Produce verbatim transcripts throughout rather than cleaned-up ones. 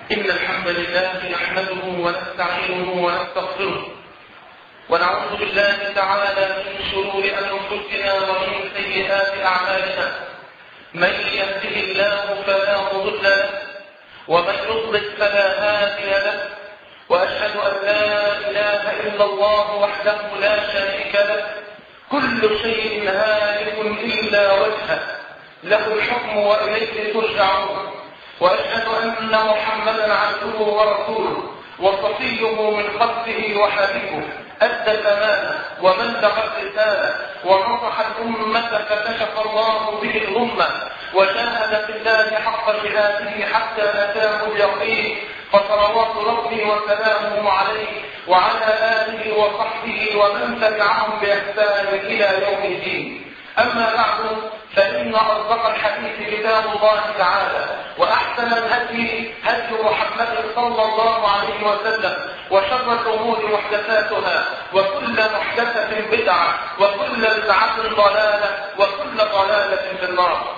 إن الحمد لله نحمده ونستعينه ونستغفره ونعوذ بالله تعالى من شرور أنفسنا ومن سيئات أعمالنا. من يهده الله فلا مضل له ومن يضلل فلا هادي له، وأشهد أن لا إله إلا الله وحده لا شريك له، كل شيء هالك إلا وجهه، له الحكم وإليه ترجعون. وأشهد أن محمدا عبده ورسوله وصفيه من خلقه وحبيبه، أدى الأمانة وبلغ الرسالة ونصح الأمة فكشف الله به الغمة، وجاهد في الله حق جهاده حتى أتاه اليقين، فصلوات ربي وسلامه عليه وعلى آله وصحبه ومن تبعهم بإحسان إلى يوم الدين. أما بعد، فإن أصدق الحديث كتاب الله تعالى، وأحسن الهدي هدي محمد صلى الله عليه وسلم، وشر الأمور محدثاتها، وكل محدثة بدعة، وكل بدعة ضلالة، وكل ضلالة في النار.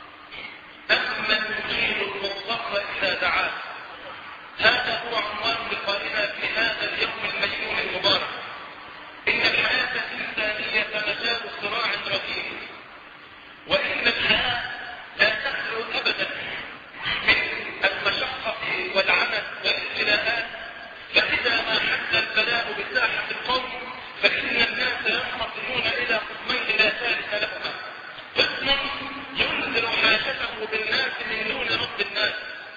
أمن يجيب المضطر إذا دعاه، هذا هو عنوان لقائنا في هذا اليوم المجنون المبارك. إن الحياة الإنسانية مجال صراع رهيب، وإن الحياة لا تخلو أبدا من المشقة والعنت والابتلاءات. فإذا ما حل البلاء بساحة القوم فإن الناس ينقسمون إلى قسمين لا ثالث لهما: قسم ينزل حاجته بالناس من دون رب الناس،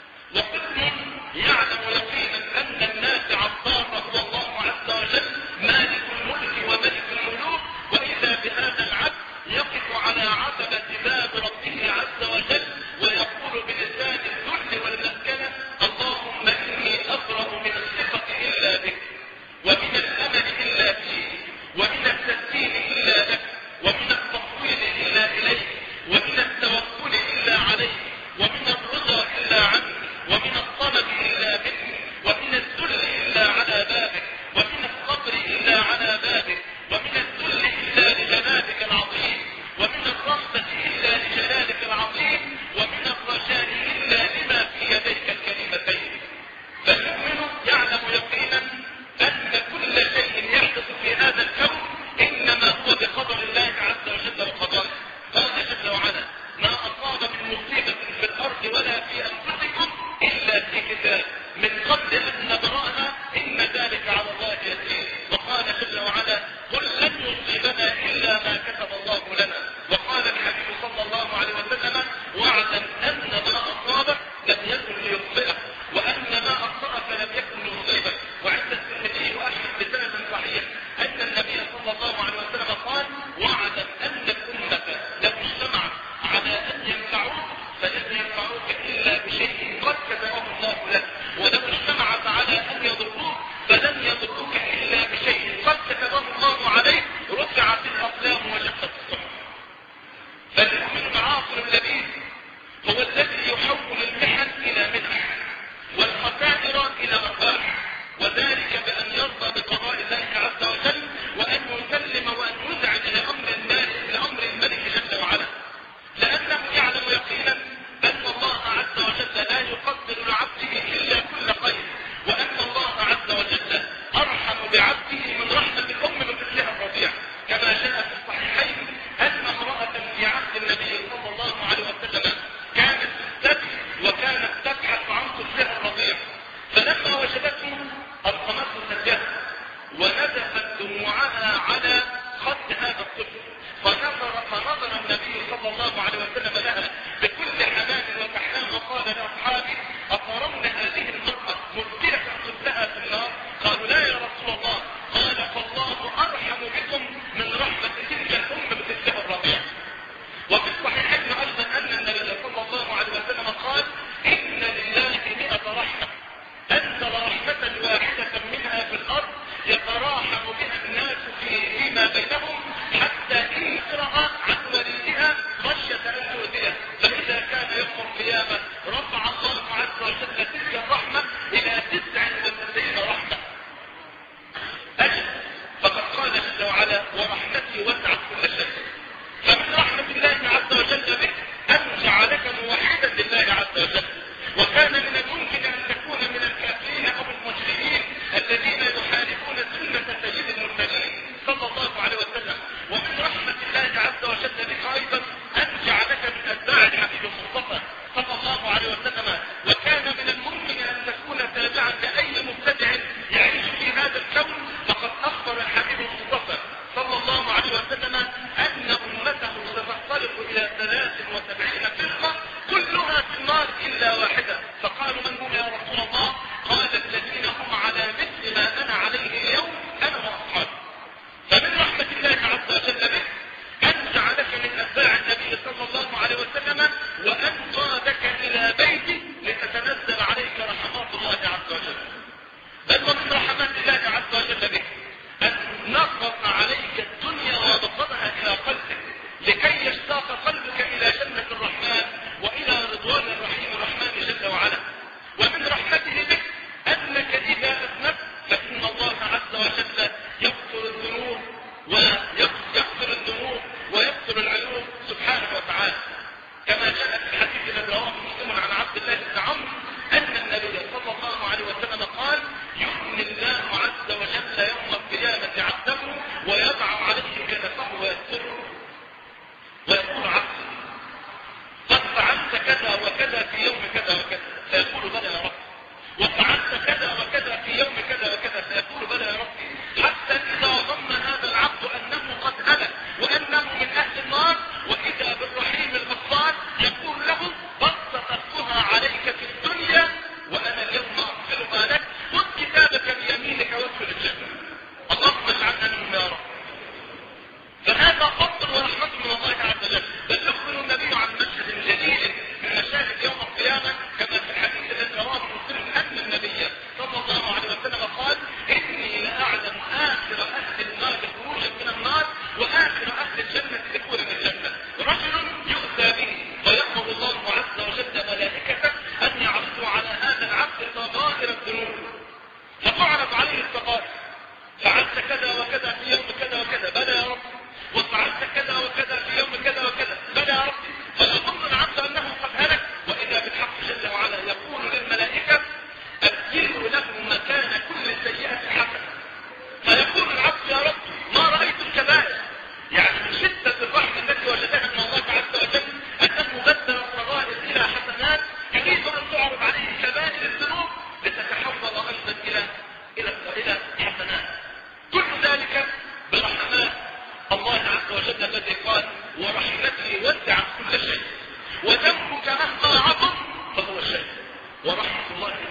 وقسم يعلم يقينا أن الناس عطار هو الله عز وجل مالك الملك وملك الملوك، وإذا بهذا العبد يقف على عتبة باب ربه عز وجل ويقول بلسان الذل والمسكنة: اللهم إني أبرأ من الثقة إلا بك، ومن الأمل إلا فيك، ومن التسليم إلا لك، ومن التفويض إلا إليك، ومن التوكل إلا عليك، ومن الرضا إلا عنك، ومن الطلب إلا منك، ومن الذل إلا على بابك، ومن الصبر إلا على بابك، ومن الذل إلا لجلالك العظيم، ومن الرحمة إلا لجلالك العظيم، ومن الرجاء إلا لما في يديك الكريمتين. فالمؤمن يعلم يقينا أن كل شيء يحدث في هذا الكون إنما هو بقدر الله عز وجل وقضائه. قال جل وعلا: ما أصاب من مصيبة في الأرض ولا في أنفسكم إلا في كتاب من قبل أن نبرأها إن ذلك على الله يسير. وقال جل وعلا: قل لن يصيبنا إلا ما كتب الله لنا. وقال الحبيب صلى الله عليه وسلم: واعلم أن ما أصابك لم يكن ليخطئك، وأن ما أخطأك لم يكن ليصيبك. وعند الترمذي وأحمد بسند صحيح أن النبي صلى الله عليه وسلم قال: واعلم أن الأمة لو اجتمعت على أن ينفعوك فلن ينفعوك إلا بشيء قد كتبه الله لك، ولو اجتمعت على أن يضروك فلن يضروك إلا بشيء قد كتبه الله عليك. رفعت الأقلام وجفت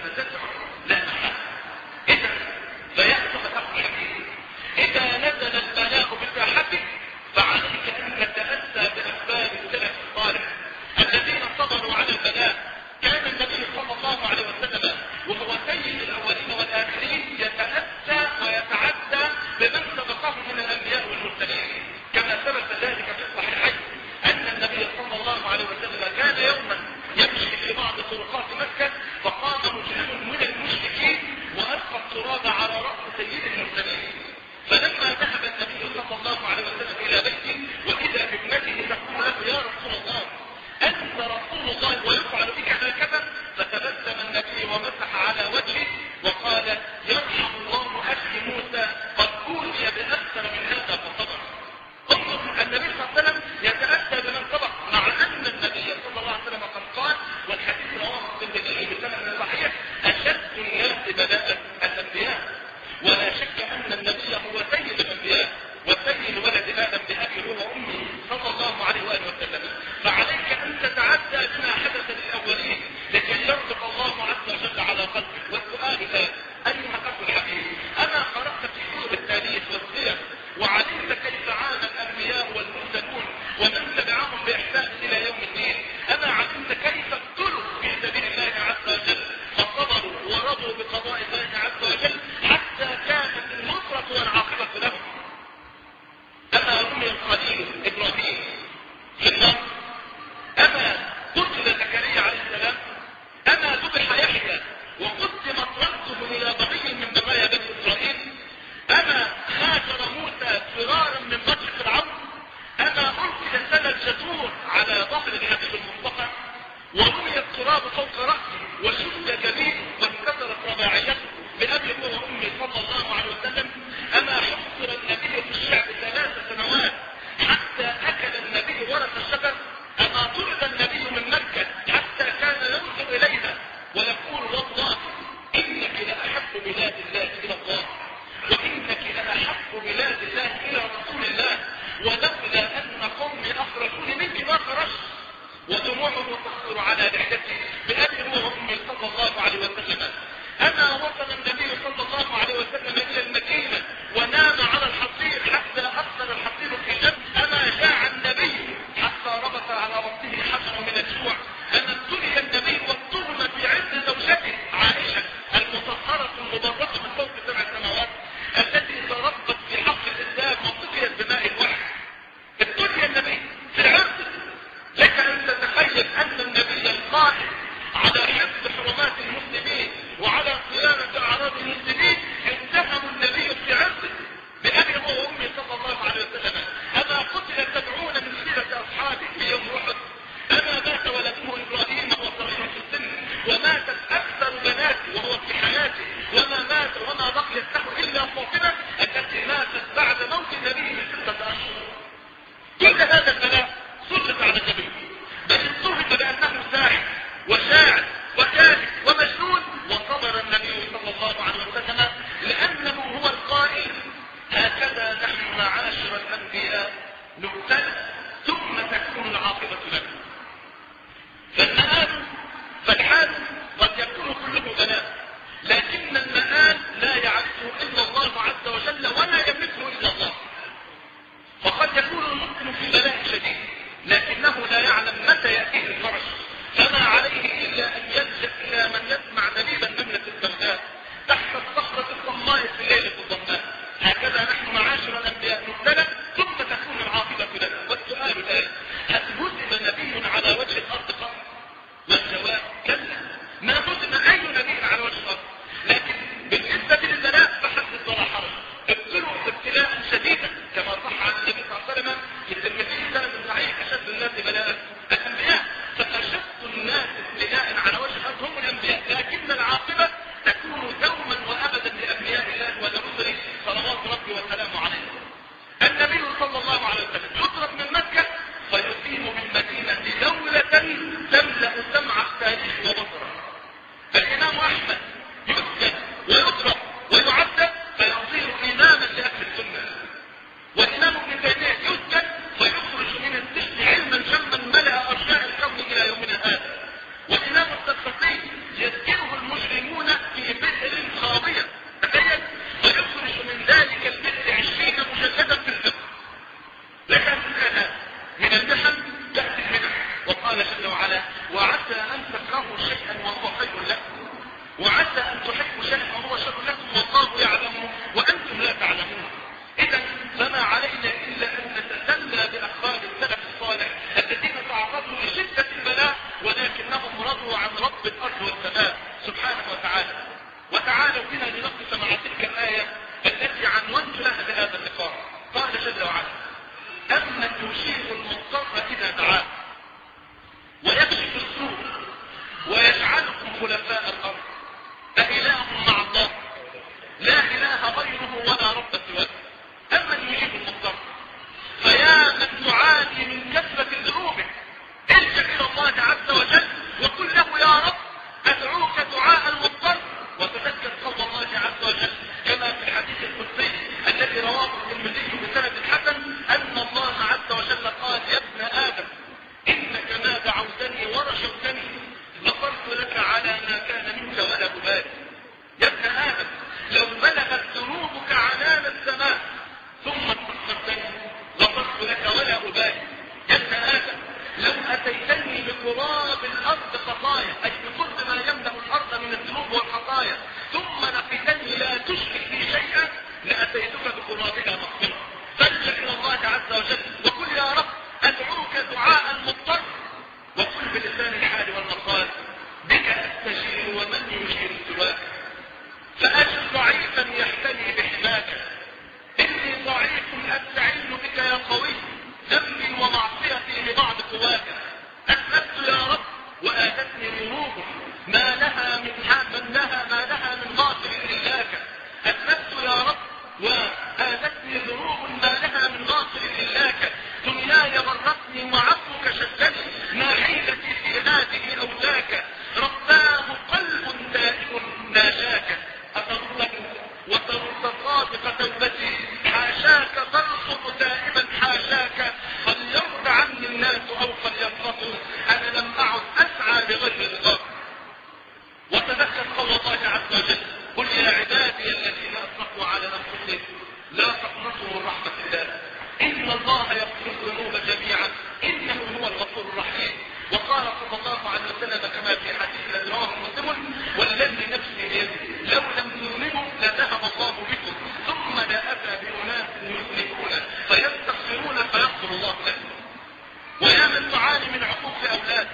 تدعو لا محل. إذا فيحصل أمر حكيم، إذا نزل البلاء بساحتك فعليك أن تتأسى بأسباب السلف الصالح الذين صبروا على البلاء. كان النبي صلى الله عليه وسلم وهو سيد الأولين والآخرين يتأسى ويتعدى بمن سبقه من الأنبياء والمرسلين، كما ثبت ذلك في الصحيحين أن النبي صلى الله عليه وسلم كان يوما يمشي في بعض طرقات مكة فقام مجرم من المشركين وألقى التراب على رأس سيد المرسلين. فلما ذهب النبي صلى الله عليه وسلم إلى بيته وإذا بابنته تقول له يا رسول الله أنت رسول الله ويفعل بك هكذا، فتبسم النبي ومسح على وجهه وقال يرحم الله أخي موسى قد أوتي بأكثر من هذا فصبر. انظر النبي صلى الله عليه وسلم يتأتى بمن سبق، مع أن النبي صلى الله عليه وسلم قد قال والحديث رواه مسلم بسند صحيح أشد الناس بلاء الأنبياء، ولا شك أن النبي هو سيد الأنبياء وسيد ولد آدم بأبيه وأمه صلى الله عليه وآله وسلم. فعليك أن تتعدى بما حدث للأولين لكي يرزق الله عز وجل على قلبك. والسؤال الآن أيها الأخ الحبيب، أما قرأت في كتب التاريخ والسير وعلمت كيف عانى الأنبياء والمرسلون ومن تبعهم بإحسان إلى يوم الدين؟ أما علمت كيف ابتلوا في سبيل الله عز وجل فصبروا ورضوا بقضاء الله عز وجل حتى كانت النصرة والعاقبة لهم؟ أما رمي الخليل إبراهيم في النار؟ أما قتل زكريا عليه السلام؟ أما ذبح يحيى وقدمت رأسه إلى بغي من بغايا بني إسرائيل؟ أما هاجر موسى فرارا من بطش فرعون؟ أما أرسل سنة الجزور على ظهر الحبيب المصطفى ورمي التراب فوق رأسه وشد جبينه وانكسرت رباعيته بأبي وأمي صلى الله عليه وسلم؟ أما حصر النبي في الشعب ثلاث سنوات حتى أكل النبي ورث الشجر؟ أما طرد النبي من مكة حتى كان ينظر إليها ويقول والله إنك لأحب بلاد الله إلى الله وإنك لأحب بلاد الله إلى رسول الله ولولا أن قومي أخرجوني منك ما خرجت؟ ودموعه تخطر على لحيته بأبي وأمي صلى الله عليه وسلم. أما وصل النبي صلى الله عليه وسلم إلى المدينة ونام على الحصير حتى أثر الحصير في جنب؟ أما جاع النبي حتى ربط على بطنه حجر من الجوع؟ أما ابتلي النبي واضطرم في عز زوجته عائشة المطهرة المبركة من فوق سبع سماوات التي تربت في حق الإسلام وسقيت بماء الوحي؟ ابتلي النبي في العرض. لك أن تتخيل أن النبي القائم على حفظ حرمات المسلمين وعلى صيانة أعراض المسلمين اتهم النبي في عرضه بأبي هو وأمي صلى الله عليه وسلم. أما قتل سبعون من سيرة أصحابه في يوم أحد؟ أما مات ولده إبراهيم وهو صغير في السن وماتت أكثر بناته وهو في حياته وما مات وما بقيت له إلا فاطمة التي ماتت بعد موت النبي بستة أشهر. كل هذا البلاء سلط على النبي، بل اتهم بأنه ساحر وشاعر وكاذب ومجنون، وصبر النبي صلى الله عليه وسلم لأنه هو القائل هكذا نحن معاشر الأنبياء نبتلى ثم تكون العاقبة لنا. فالمآل فالحال قد يكون كله بلاء، لكن المآل لا يعرفه إلا الله عز وجل ولا يملكه إلا الله. فقد يكون المسلم في بلاء شديد وعسى أن تحبوا شيئا وهو شر لكم والله يعلمه وأنتم لا تعلمون. إذا فما علينا إلا أن نتسلى بأخبار السلف الصالح الذين تعرضوا لشدة البلاء ولكنهم رضوا عن رب الأرض والسماء سبحانه وتعالى. وتعالوا بنا لنقص مع تلك الآية التي عنونت لها بهذا اللقاء. قال جل وعلا: أمن يجيب المضطر إذا دعاه ويكشف السوء ويجعلكم خلفاء الأرض أإله مع الله لا إله غيره ولا رب سواه. أمن يجيب المضطر، فيا من تعاني من كثرة ذنوبك ارجع إلى الله عز وجل وقل له: يا رب أدعوك دعاء المضطر. وتذكر قول الله عز وجل كما في الحديث القدسي الذي رواه الترمذي بسند حسن أن الله عز وجل قال: يا ابن آدم إنك ما دعوتني ورجوتني غفرت لك على ما كان منك ولا أبالي. يا ابن آدم لو بلغت ذنوبك عنان السماء ثم استغفرتني غفرت لك ولا أبالي. يا ابن آدم لو أتيتني بقراب الأرض خطايا، أي بقرب ما يملأ الأرض من الذنوب والخطايا، ثم لقيتني لا تشرك بي شيئا لأتيتك بقرابها مغفرة. فارجع إلى الله عز وجل وقل: يا رب أدعوك دعاء المضطر، وقل بلسان الحال والمقال: بك أستجير ومن يجير سواك. فأجل ضعيفا يحتمي بحماك، إني ضعيف أستعين بك يا قوي، ذنبي ومعصيتي لبعض قواك. أسلمت يا رب وآتتني ذنوب ما لها من من لها ما لها من غافل إلاك. أسلمت يا رب وآتتني ذنوب ما لها من غافل إلاك. دنياي غرتني وعفوك شدني، ما حيلتي في هذه أولاك. رباه قلب تائب ناجاك، أترد وترد صادق توبتي، حاشاك ترصد تائبا حاشاك. فليرضى عني الناس أو فليسخطوا، أنا لم أعد أسعى بغير رضاك. وتذكر قول الله عز وجل: قل يا عبادي الذين أسرفوا على أنفسهم لا تقنطوا من رحمة الله إن الله يغفر الذنوب جميعا إنه هو الغفور الرحيم. وقال صلى الله عليه وسلم كما في حديث رواه مسلم: والذي نفسي بيده لو لم تؤمنوا لذهب الله بكم ثم لا أتى بأناس يذنبون فيستغفرون فيغفر الله لهم. ويا من تعاني من عقوق أولادك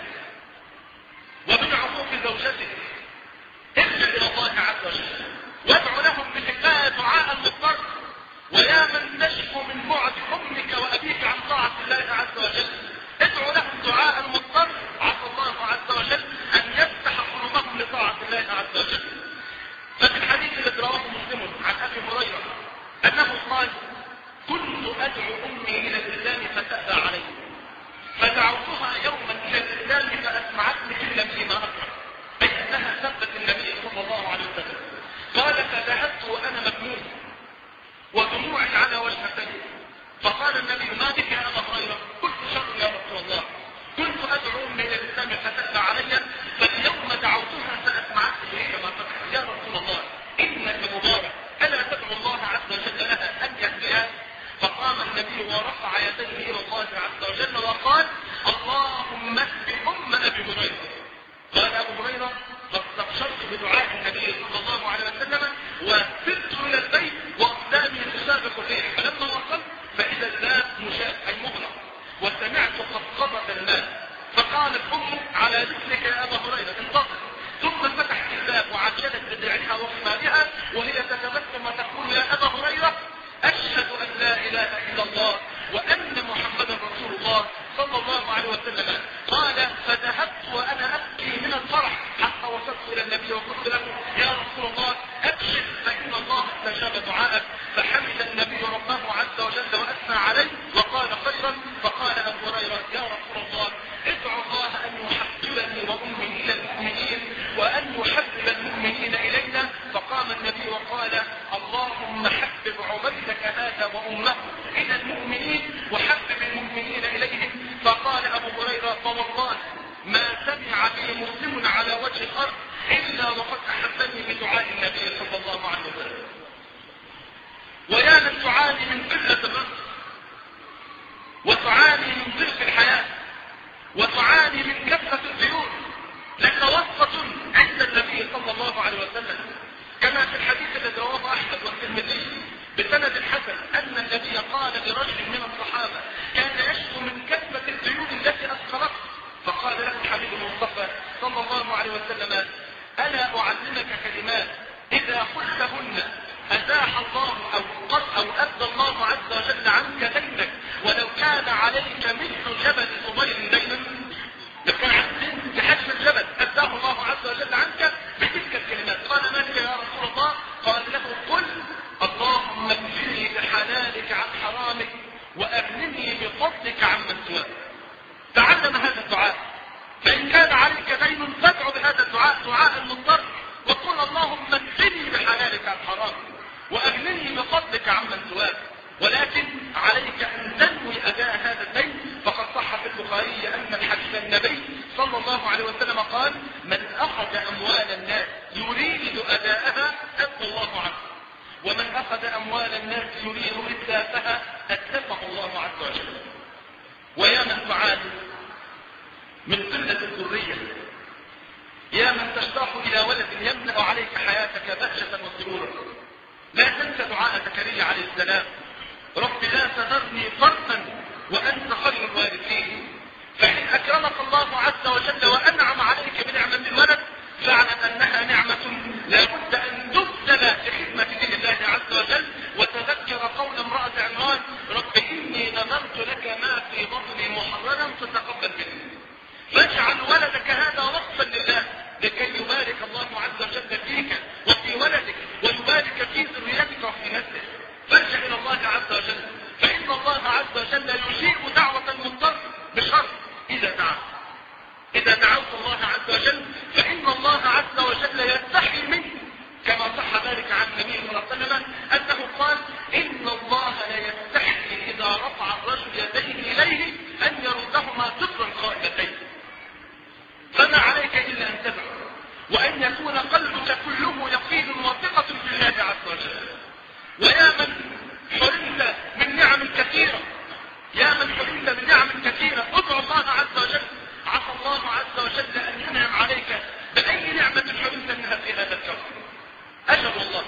ومن عقوق زوجتك، ارجع إلى الله عز وجل وادعو لهم بحكاية دعاء المضطر. ويا من تشكو من بعد أمك وأبيك عن طاعة الله عز وجل، ادعو لهم دعاء المضطر، عسى الله عز وجل أن يفتح قلوبهم لطاعة الله عز وجل. ففي الحديث الذي رواه مسلم عن أبي هريرة أنه قال: كنت أدعو أمي إلى الإسلام فتأبى علي، فدعوتها يوما إلى الإسلام فأسمعتني إلا فيما أكره، أي أنها سبت النبي صلى الله عليه وسلم. قال: فذهبت وأنا مجنون ودموع على وجهتي، فقال النبي: ما بك يا أبا هريرة؟ قلت: شر يا رسول الله، كنت أدعو أمي إلى الإسلام فتأبى علي، فاليوم دعوتها فأسمعتني كما تكره. يا رسول الله إنك مبارك، ألا تدعو الله عز وجل لها أن يهديها؟ فقام النبي ورفع يديه إلى الله عز وجل وقال: اللهم اهد أم أبي هريرة. قال أبو هريرة: فاستبشرت بدعاء النبي صلى الله عليه وسلم وسرت إلى البيت وأقدامي تسابق الريح، فلما وصلت فإذا الباب مشاة أي مغلق، وسمعت خفقبة الماء، فقالت أمه: على رسلك يا أبا هريرة انتظر. ثم فتحت الباب وعجلت بدرعها وخمارها وهي تتبسم وتقول: يا أبا هريرة أشهد أن لا إله إلا الله وأن محمدا رسول الله صلى الله عليه وسلم. قال: فذهبت وأنا أبكي من الفرح حتى وصلت إلى النبي وقلت له: يا رسول الله أبشر فإن الله استجاب دعاءك. فحمد النبي ربه عز وجل وأثنى عليه وقال خيرا. فقال أبو هريرة: يا رسول الله ادعو الله أن يحببني وأمي إلى المؤمنين وأن يحبب المؤمنين إلينا. فقام في الحديث الذي رواه أحمد والترمذي بسند حسن أن النبي قال لرجل من الصحابة كان يشكو من كثرة الديون التي أسخرته، فقال له الحبيب المصطفى صلى الله عليه وسلم: ألا أعلمك كلمات إذا قلتهن أزاح الله أو قد أو أبدى الله عز وجل عنك دينك ولو كان عليك مثل جبل صغير دينا؟ لو كان عندك بحجم الجبل أبداه الله عز وجل عنك بتلك الكلمات. قال: ما هي يا رسول الله؟ قال له: قل اللهم اكفني بحلالك عن حرامك وأغنني بفضلك عمن سواك. تعلم هذا الدعاء، فإن كان عليك دين فادع بهذا الدعاء دعاء المضطر، وقل اللهم اكفني بحلالك عن حرامك وأغنني بفضلك عمن سواك. ولكن عليك أن تنوي أداء هذا الدين، فقد صح في البخاري أن الحديث النبي صلى الله عليه وسلم قال: من أخذ أموال الناس يريد أداءها أتى الله عنه، ومن أخذ أموال الناس يريد إتلافها أتلفه الله عز وجل. ويا من تعاني من قلة الذرية، يا من تشتاق إلى ولد يملأ عليك حياتك بهجة وسرورا، لا تنسى دعاء زكريا عليه السلام: رب لا تذرني فردا وأنت خير الوارثين. فإن أكرمك الله عز وجل وأنعم عليك بنعمة الولد فاعلم أنها نعمة لا بد أن تبذل لخدمة دين الله عز وجل. وتذكر قول امرأة عمران: رب إني نذرت لك ما في بطني محررا فتقبل مني. فاجعل ولدك هذا وقفا لله لكي يبارك الله عز وجل فيك وفي ولدك ويبارك في ذريتك وفي نسلك. فارجع إلى الله عز وجل، فإن الله عز وجل يجيب دعوة المضطر بشرط إذا دعا. إذا دعوت الله عز وجل فإن الله عز وجل يستحي منه، كما صح ذلك عن النبي صلى الله عليه وسلم أنه قال: إن الله لا يستحي إذا رفع الرجل يديه إليه أن يردهما صفرا خائفتين. فما عليك إلا أن تدعو، وأن يكون قلبك كله يقين وثقة في الله عز وجل. ويا من حرمت من نعم كثيرة، يا من حرمت من نعم كثيرة، ادعو الله عز وجل، عسى الله عز وجل أن ينعم عليك بأي نعمة حرمت منها في هذا الكون. أجل الله.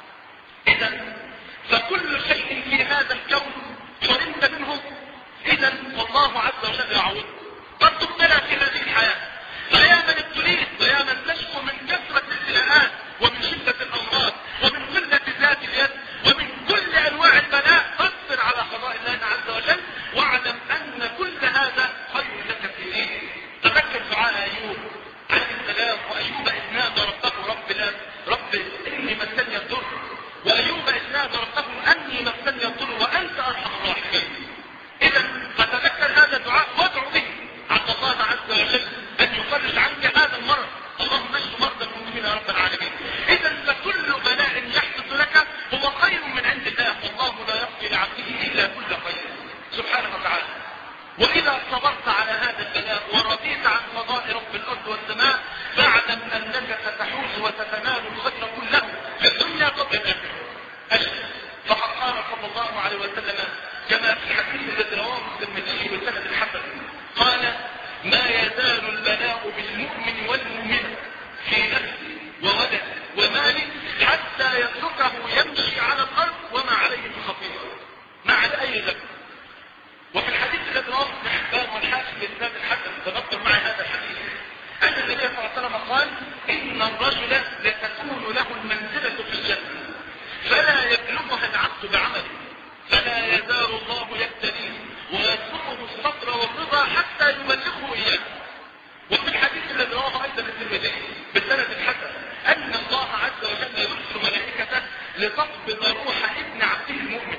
إذا فكل شيء في هذا الكون حرمت منه، إذا والله عز وجل يعوض. قد تبتلى في هذه الحياة، فيا من ابتليت ويا من تشكو من كثرة الابتلاءات ومن شدة الأمراض ومن قلة ذات اليد ومن كل أنواع البلاء، اصبر على قضاء الله عز وجل واعلم أن كل هذا خير لك في دينك. تذكر دعاء أيوب عليه السلام: وأيوب إذ نادى ربه رب لا رب إني مسني الضر، وأيوب إذ نادى ربه أني مسني الضر وأنت أرحم الراحمين. إذا فتذكر هذا الدعاء وادعو به عسى الله عز وجل أن يفرج عنك هذا المرض. اللهم اشف مرضى المسلمين يا رب العالمين. إذا فكل بلاء يحدث لك هو خير من عند الله، والله لا يقضي لعبده إلا كل خير سبحانه وتعالى. وإذا صبرت على هذا البلاء ورضيت عن قضاء رب الأرض والسماء فاعلم أنك ستحوز وتتنال الخير كله في الدنيا قبل الآخرة. أجل فقد قال صلى الله عليه وسلم كما في الحديث الذي رواه الترمذي بسند الحسن قال: ما يزال البلاء بالمؤمن والمؤمنة في نفسه وولده وماله حتى يتركه يمشي على الأرض وما عليه من خطيئة، ما على أي ذنب. وفي الحديث الذي رواه ابن حبان والحاكم بإسناد الحسن، تذكر معي هذا الحديث، أن النبي صلى الله عليه وسلم قال: إن الرجل لتكون له المنزلة في الجنة فلا يبلغها العبد بعمله، فلا يزال الله يبتليه ويرزقه الصبر والرضا حتى يبلغه إياه. وفي الحديث الذي رواه أيضا الترمذي بالسند الحسن أن الله عز وجل يرسل ملائكته لتقبض روح ابن عبده المؤمن،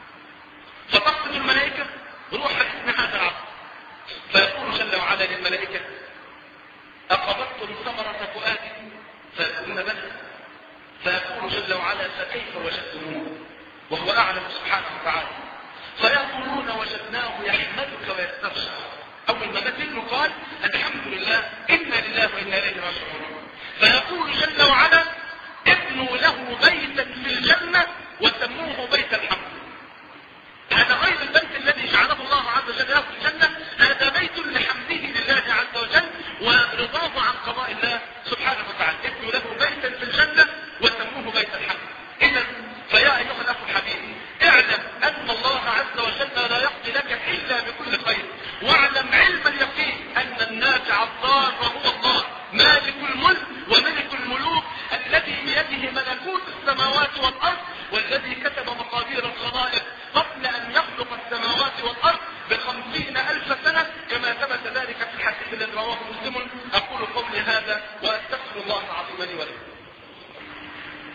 فتقبض الملائكة روح ابن هذا العبد، فيقول جل وعلا للملائكة: أقبضتم ثمرة فؤادي؟ فيقولون بلى. فيقول جل وعلا: فكيف وجدتموه؟ وهو أعلم سبحانه وتعالى. فيقولون: وجدناه يحمدك ويسترشع. أول ما مثل قال: الحمد لله إنا لله وإنا إليه راجعون. فيقول جل وعلا: ابنوا له بيتا في الجنة وسموه بيت الحمد. هذا غير البيت الذي جعله الله عز وجل له في الجنة، هذا بيت لحمده لله عز وجل ورضاه عن قضاء الله سبحانه وتعالى. ابنوا له بيتا في الجنة وسموه بيت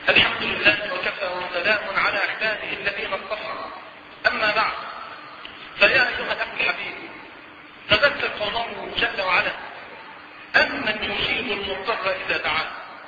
الحمد لله وكفى وسلام على عباده الذين اصطفى. أما بعد، فيا أيها الأخ الحبيب، تذكر قوله جل وعلا: أمن يجيب المضطر إذا دعاه.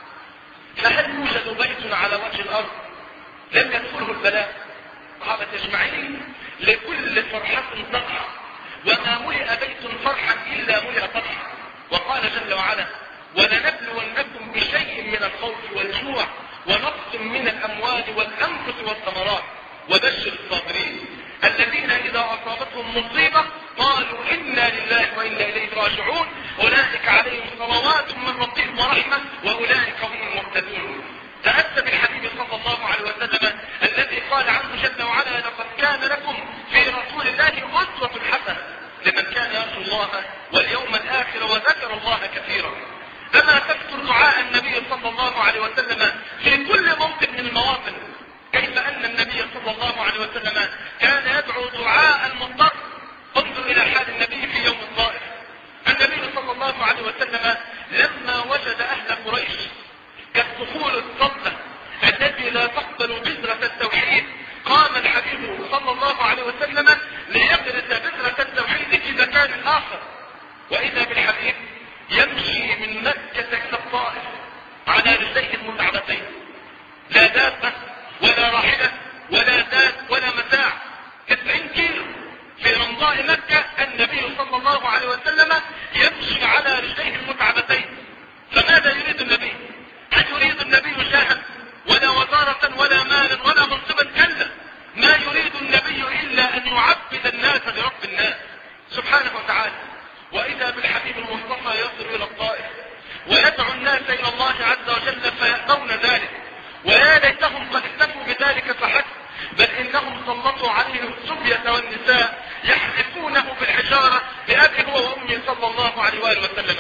فهل يوجد بيت على وجه الأرض لم يدخله البلاء؟ صحابة أجمعين لكل فرحة تقع، وما ملئ بيت فرحا إلا ملئ فرحا. وقال جل وعلا: ولنبلونكم بشيء من الخوف والجوع ونقص من الأموال والأنفس والثمرات وبشر الصابرين الذين إذا أصابتهم مصيبة قالوا إنا لله وإنا إليه راجعون أولئك عليهم صلوات من ربهم ورحمة وأولئك هم المهتدون. تأسى بالحبيب صلى الله عليه وسلم الذي قال عنه جل وعلا: لقد كان لكم في رسول الله أسوة حسنة لمن كان يرجو الله واليوم الآخر وذكر الله كثيرا. أما تذكر دعاء النبي صلى الله عليه وسلم في كل موطن من المواطن، كيف أن النبي صلى الله عليه وسلم كان يدعو دعاء المضطر. انظر إلى حال النبي في يوم الطائف. النبي صلى الله عليه وسلم لما وجد أهل قريش كالصخور الصلبة التي لا تقبل بذرة التوحيد، قام الحبيب صلى الله عليه وسلم ليغرس بذرة التوحيد في مكان آخر. وإذا بالحبيب يمشي من مكة إلى الطائف على رجليه المتعبتين، لا دابة ولا راحلة ولا زاد ولا متاع، تسعين كيلو في رمضاء مكة. النبي صلى الله عليه وسلم يمشي على رجليه المتعبتين. فماذا يريد النبي؟ هل يريد النبي شاها ولا وزارة ولا مالا ولا منصبا؟ كلا، ما يريد النبي إلا أن يعبد الناس لرب الناس سبحانه وتعالى. وإذا بالحبيب المصطفى يصل إلى الطائف ويدعو الناس إلى الله عز وجل فيأبون ذلك، ويا ليتهم قد اكتفوا بذلك فحسب، بل إنهم سلطوا عليه الصبية والنساء يحرقونه بالحجارة بأبي هو وأمي صلى الله عليه وآله وسلم.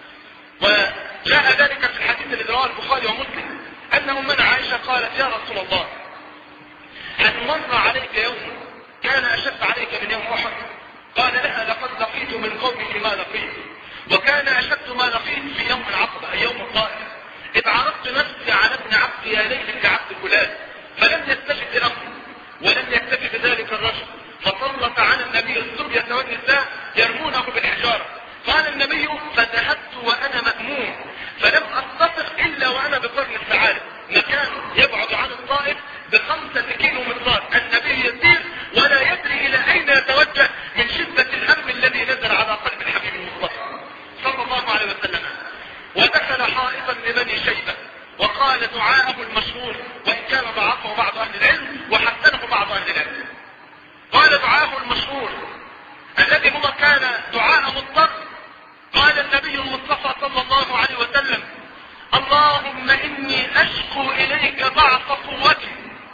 وجاء ذلك في الحديث الذي رواه البخاري ومسلم أن أمنا عائشة قالت: يا رسول الله، هل مر عليك يوم كان أشد عليك من يوم أحد؟ قال لها: لقد لقيت من قومه ما لقيت، وكان أشد ما لقيت في يوم العقبة أي يوم الطائف، إذ عرضت نفسي على ابن عبد يا ليلك عبد فلان، فلم يستجب لأمري ولم يكتفي بذلك الرجل، فسلط على النبي الصبية والنساء يرمونه بالحجارة. قال النبي: فذهبت وأنا مأموم، فلم أستطق إلا وأنا بقرن الثعالب، مكان يبعد عن الطائف بخمسة كيلو مترات. النبي يسير ولا يدري إلى أين يتوجه من شدة الهم الذي نزل على قلب الحبيب المصطفى صلى الله عليه وسلم. ودخل حائطا لبني شيبة وقال دعاءه المشهور، وإن كان ضعفه بعض أهل العلم وحسنه بعض أهل العلم. قال دعاءه المشهور الذي هو كان دعاء مضطر. قال النبي المصطفى صلى الله عليه وسلم: اللهم إني أشكو إليك ضعف قوتي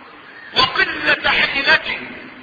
وقلة حيلتي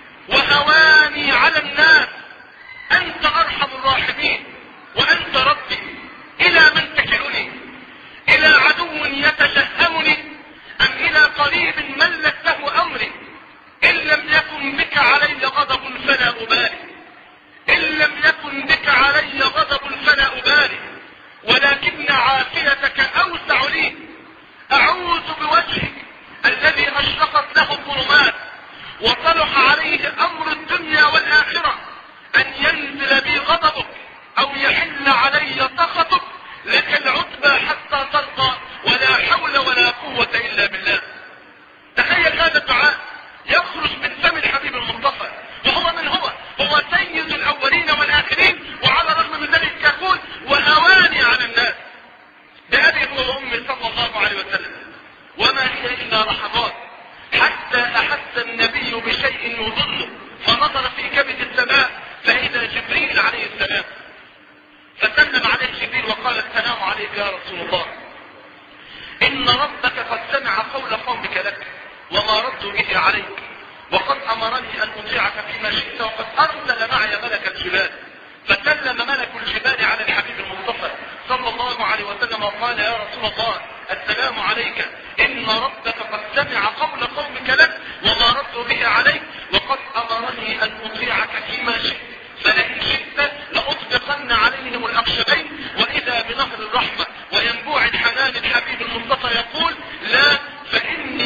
وهواني على الناس، أنت أرحم الراحمين وأنت ربي، إلى من تكلني؟ إلى عدو يتجهمني أم إلى قريب ملكته أمري؟ إن لم يكن بك علي غضب فلا أبالي، إن لم يكن بك علي غضب فلا أبالي، ولكن عافيتك أوسع لي. أعوذ بوجهك الذي أشرقت له الظلمات وصلح عليه أمر الدنيا والآخرة أن ينزل بي غضبك أو يحل علي سخطك، لك العتبى حتى ترضى، ولا حول ولا قوة إلا بالله. تخيل هذا الدعاء يخرج من فم الحبيب المصطفى، وهو من هو؟ هو سيد الأولين والآخرين، وعلى الرغم من ذلك يقول: وهواني على الناس، بأبي هو وأمي صلى الله عليه وسلم. وما هي إلا لحظات حتى أحس النبي بشيء يضله، فنظر في كبد السماء فإذا جبريل عليه السلام، فسلم عليه جبريل وقال: السلام عليك يا رسول الله، إن ربك قد سمع قول قومك لك وما ردوا به عليك، وقد أمرني أن أطيعك فيما شئت، وقد أرسل معي ملك الجبال. فسلم ملك الجبال على الحبيب المصطفى صلى الله عليه وسلم وقال: يا رسول الله، السلام عليك، إن ربك قد سمع قول قومك لك وما ردوا به عليك، وقد أمرني أن أطيعك فيما شئت، فلئن شئت لأطبقن عليهم الأخشبين. وإذا بنهر الرحمة وينبوع الحنان الحبيب المصطفى يقول: لا، فإن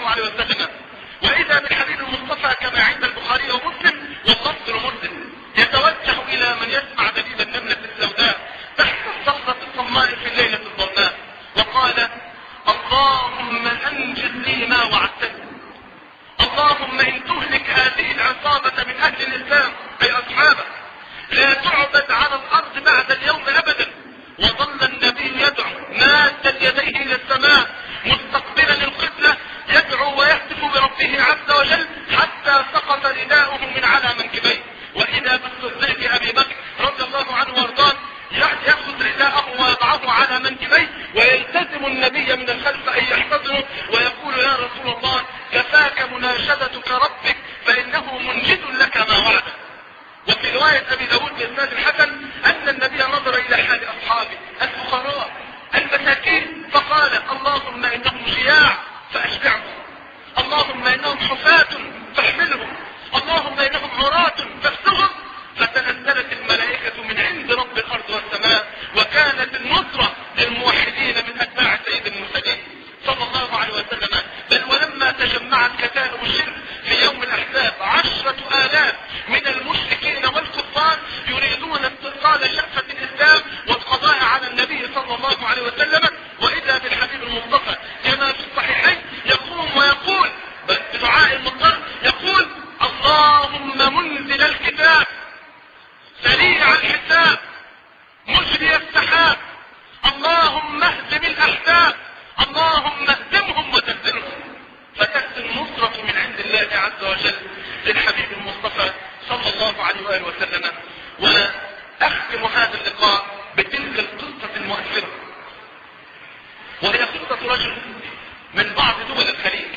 الله عليه وسلم. وإذا بالحبيب المصطفى كما عند البخاري ومسلم واللفظ لمسلم يتوجه إلى من يسمع دليل النملة السوداء تحت الصخرة الصماء في الليلة الظلماء وقال: اللهم أنجز لي ما وعدتني، اللهم إن تهلك هذه العصابة من أهل الإسلام أي أصحابه لا تعبد على الأرض بعد اليوم أبدا. وظل النبي يدعو مادا يديه إلى السماء مستقبلا القبلة يدعو ويهتف بربه عز وجل حتى سقط رداؤه من على منكبيه. وإذا بالصديق أبي بكر رضي الله عنه وارضاه يأخذ رداءه ويضعه على منكبيه ويلتزم النبي من الخلف أن يحتضنه ويقول: يا رسول الله كفاك مناشدتك ربك فإنه منجد لك ما وعده. وفي رواية أبي داود بإسناد الحسن أن النبي نظر إلى حال أصحابه الفقراء المساكين فقال: اللهم إنهم جياع فأشبعهم، اللهم إنهم حفاة فاحملهم، اللهم إنهم عراة فاكسهم. فتنزلت الملائكة من عند رب الأرض والسماء وكانت النصرة للموحدين من أتباع سيد المرسلين صلى الله عليه وسلم. بل ولما تجمعت كتائب الشرك في يوم الأحزاب عشرة آلاف من المشركين والكفار يريدون استئصال شرفة الإسلام والقضاء على النبي صلى الله عليه وسلم، وإذا بالحبيب المصطفى كما في الصحيحين يقوم ويقول بدعاء المضطر يقول: اللهم منزل الكتاب سريع الحساب مجري السحاب اللهم اهزم الأحزاب اللهم اهزمهم وتهزمهم. فتأتي النصرة من عند الله عز وجل للحبيب المصطفى صلى الله عليه وآله وسلم. وأختم هذا اللقاء بتلك القصة المؤثرة، وهي قصة رجل من بعض دول الخليج.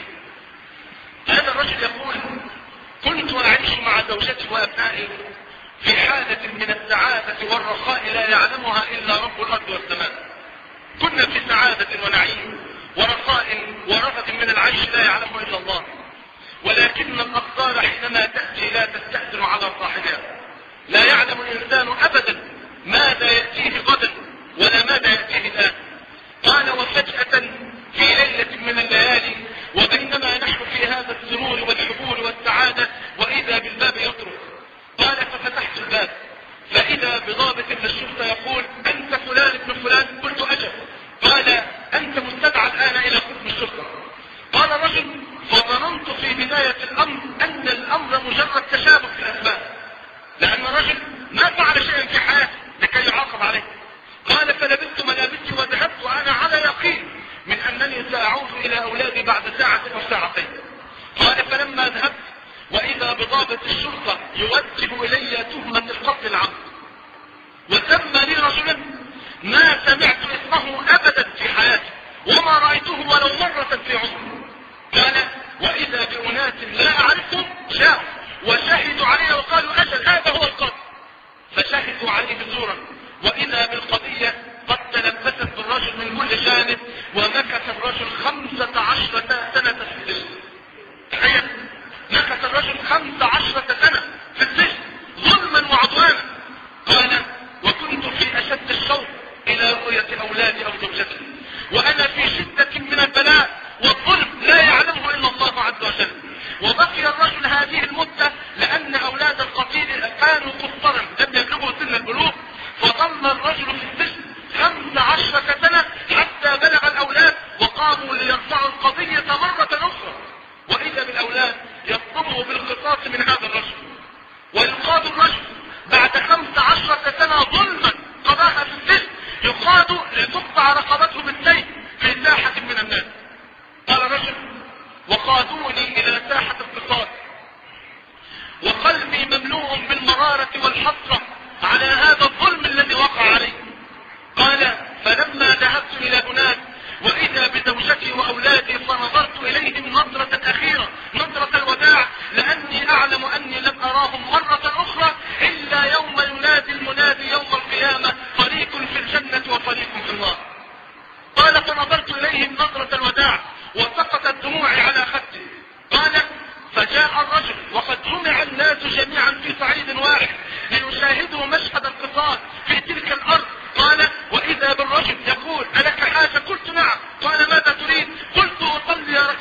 هذا الرجل يقول: كنت أعيش مع زوجتي وأبنائي في حالة من السعادة والرخاء لا يعلمها إلا رب الأرض والسماء. كنا في سعادة ونعيم ورخاء ورغد من العيش لا يعلمه إلا الله، ولكن الأقدار حينما تأتي لا تستأثر على صاحبها. لا يعلم الإنسان أبدا ماذا يأتيه غدا ولا ماذا يأتيه الآن. قال: وفجأة في ليلة من الليالي وبينما نحن في هذا السرور والحبور والسعادة وإذا بالباب يطرق. قال: ففتحت الباب فإذا بضابط من الشرطة يقول: أنت فلان ابن فلان؟ قلت: أجل. قال: أنت مستدعى الآن إلى قسم الشرطة. قال الرجل: فظننت في بداية الأمر أن الأمر مجرد تشابه في الأسباب، لأن الرجل ما فعل شيئا في حياته لكي يعاقب عليه. قال: فلبثت ملابسي وذهبت وأنا على يقين من أنني سأعود إلى أولادي بعد ساعة أو ساعتين. قال: فلما ذهبت وإذا بضابط الشرطة يوجه إلي تهمة القتل العمد، وسمى لي رجلا ما سمعت اسمه أبدا في حياتي وما رأيته ولو مرة في عمري. قال: وإذا بأناس لا أعرفهم جاءوا وشهدوا علي وقالوا: أجل هذا هو القتل. فشهدوا عليه زورا، وإذا بالقضية قد تلبست بالرجل من كل جانب، ومكث الرجل خمسة عشرة سنة في السجن. تخيل، مكث الرجل خمسة عشرة سنة في السجن ظلما وعدوانا. قال: وكنت في أشد الشوق إلى رؤية أولادي أو زوجتي، وأنا في شدة من البلاء والظلم لا يعلمه إلا الله عز وجل. وبقي الرجل هذه المدة لأن أولاد القتيل كانوا قصرا لم يبلغوا سن البلوغ، فظل الرجل في السجن خمس عشرة سنة حتى بلغ الأولاد وقاموا ليرفعوا القضية مرة أخرى. وإذا بالأولاد يطلبوا بالقصاص من هذا الرجل، ويقاد الرجل بعد خمس عشرة سنة ظلما قضاها في السجن يقاد لتقطع رقبته بالسيف في ساحة من الناس. قال رجل: وقادوني إلى ساحة القصاص وقلبي مملوء بالمرارة والحسرة على هذا الظلم الذي وقع عليه. قال: فلما ذهبت إلى هناك وإذا بزوجتي وأولادي فنظرت إليهم نظرة أخيرة، نظرة الوداع، لأني أعلم أني لم أراهم مرة أخرى إلا يوم ينادي المنادي يوم القيامة: فريق في الجنة وفريق في النار. قال: فنظرت إليهم نظرة الوداع وسقطت دموعي على خدي. قال: فجاء الرجل وقد جمع الناس جميعا في صعيد واحد ليشاهدوا مشهد القصاص في تلك الأرض. قال: وإذا بالرجل يقول: ألك حاجة؟ قلت: نعم. قال: ماذا تريد؟ قلت: أصلي ركعتين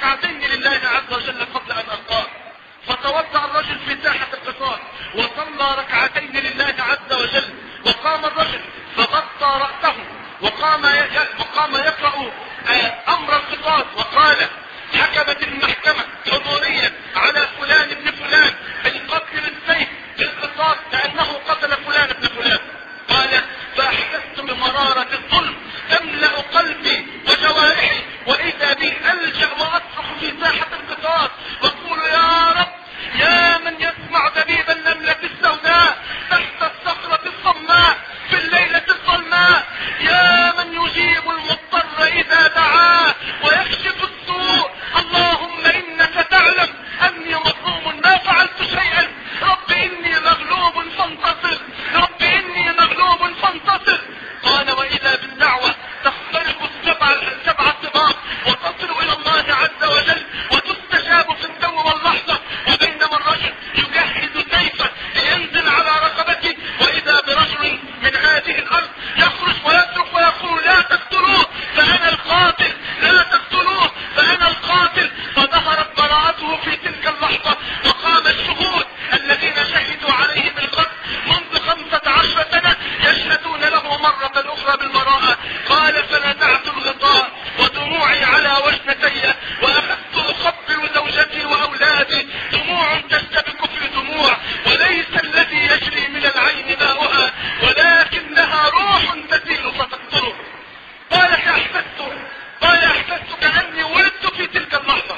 لله عز وجل قبل أن ألقاه. فتوضأ الرجل في ساحة القصاص وصلى ركعتين لله عز وجل، وقام الرجل فغطى رأسه وقام وقام يقرأ أمر القصاص وقال: حكمت المحكمة حضوريا على فلان ابن فلان بالقتل بالسيف بالقصاص لأنه قتل فلان ابن فلان. قال: فأحسست بمرارة الظلم تملأ قلبي وجوارحي، وإذا بي ألجأ وأصرخ في ساحة القصاص وأقول: يا رب، يا من يسمع دبيب النملة السوداء تحت الصخرة الصماء في الليلة الظلماء، يا من يجيب المضطر إذا دعاه ويكشف السوء، اللهم إنك تعلم أني مظلوم ما فعلت شيئا، رب إني مغلوب فانتصر، رب إني مغلوب فانتصر. قال: وإذا بالدعوة تخترق السبع السبع الطباق وتصل إلى الله عز وجل وتستجاب في التو واللحظة، وبينما الرجل يجهز سيفه لينزل على رقبته، وإذا برجل من هذه الأرض يخرج ويصرخ ويقول: لا تقتلوه فأنا القاتل، لا تقتلوه فأنا القاتل. فظهرت براءته في تلك اللحظة، وقام الشهود الذين شهدوا عليه بالقتل منذ خمسة عشر سنة يشهدون له مرة أخرى بالبراءة. قال: فنزعت الغطاء ودموعي على وجنتي وأخذت أخبر زوجتي وأولادي، دموع تشتبك في دموع، وليس الذي يجري من العين ماؤها ولكنها روح تسيل فتقتله. قال: أحسست قال أحسست كأني ولدت في تلك اللحظة،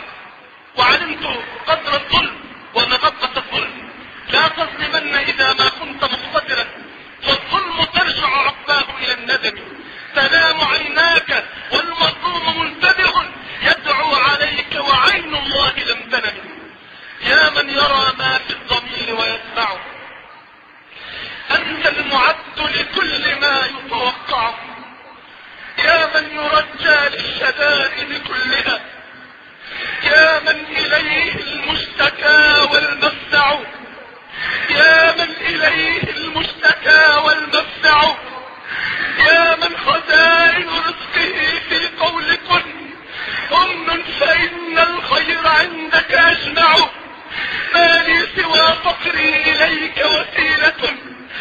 وعلمت قدر الظلم ومغبة الظلم. لا تظلمن إذا ما كنت مقتدرا، فالظلم ترجع عقباه إلى الندم. تنام عيناك والمظلوم منتبه يدعو عليك وعين الله لم تنم. يا من يرى ما في الضمير ويسمعه، أنت المعد لكل ما يتوقع، يا من يرجى للشدائد كلها، يا من إليه المشتكى والمفزع، يا من إليه المشتكى والمفزع، يا من خزائن رزقه في قول كن أمن فإن الخير عندك أجمع. ما لي سوى فقري إليك وسيلة،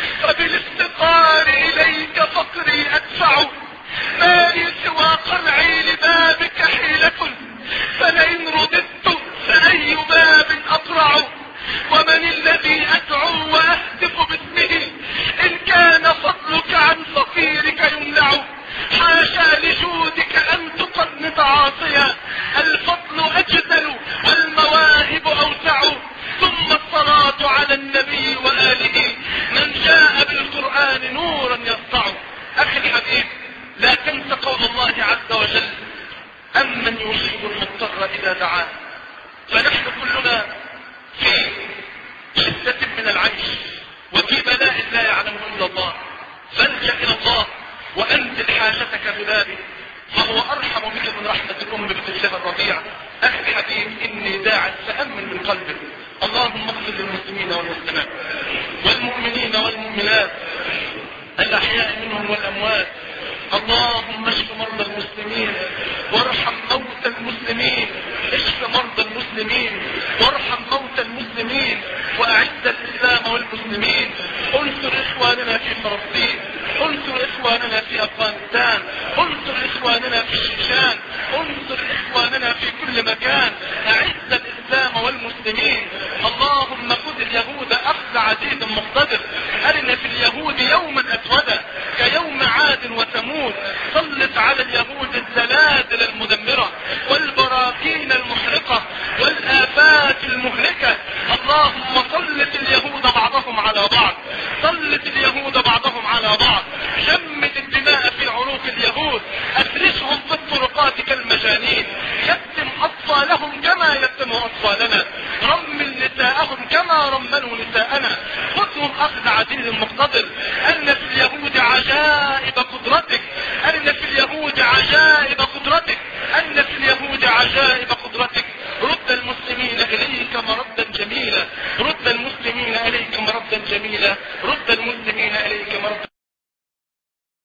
فبالافتقار إليك فقري أدفع. ما لي سوى قرعي لبابك حيلة، فلئن رددت فأي باب أقرع. ومن الذي أدعو وأهتف باسمه إن كان فضلك عن فقيرك يمنع. حاشا لجودك أن تقنط عاصيا، الفضل أجزل والمواهب أوسع. ثم الصلاة على النبي وآله من جاء بالقرآن نورا يسطع. أخي الحبيب، لا تنس قول الله عز وجل: أمن يجيب المضطر إذا دعاه. فنحن كلنا في شدة من العيش وفي بلاء لا يعلمه إلا الله، فالجأ إلى الله وأنزل حاجتك ببابه، فهو أرحم بك من رحمة الأم بطفلها الرضيع. أخي الحبيب، إني داع فأمن من قلبك. اللهم اغفر للمسلمين والمسلمات والمؤمنين والمؤمنات الأحياء منهم والأموات. اللهم اشف مرضى المسلمين وارحم موتى المسلمين، اشف مرضى المسلمين وارحم موتى المسلمين، وأعز الإسلام والمسلمين. انصر إخواننا في فلسطين، انصر إخواننا في أفغانستان، انصر إخواننا في الشيشان، انصر إخواننا في كل مكان. أعز الإسلام والمسلمين. اللهم خذ اليهود أخذ عزيز مقتدر، أرنا في اليهود يوما أسودا كيوم عاد وثمود. سلط على اليهود الزلازل المدمرة والبراكين المحرقة والآفات المهلكة. اللهم سلط اليهود بعضهم على بعض، سلط اليهود بعضهم على بعض. جمد الدماء في عروق اليهود، أفرشهم في الطرقات كالمجانين. يتم أطفالهم كما يتم أطفالنا، رمل نساءهم كما رملوا نساءنا. خذهم أخذ عزيز مقتدر. أن في اليهود عجائب قدرتك، أن في اليهود عجائب قدرتك، أن في اليهود عجائب قدرتك. رد المسلمين إليك مردا جميلا، رد المسلمين إليك مردا جميلا، رد المسلمين إليك مردا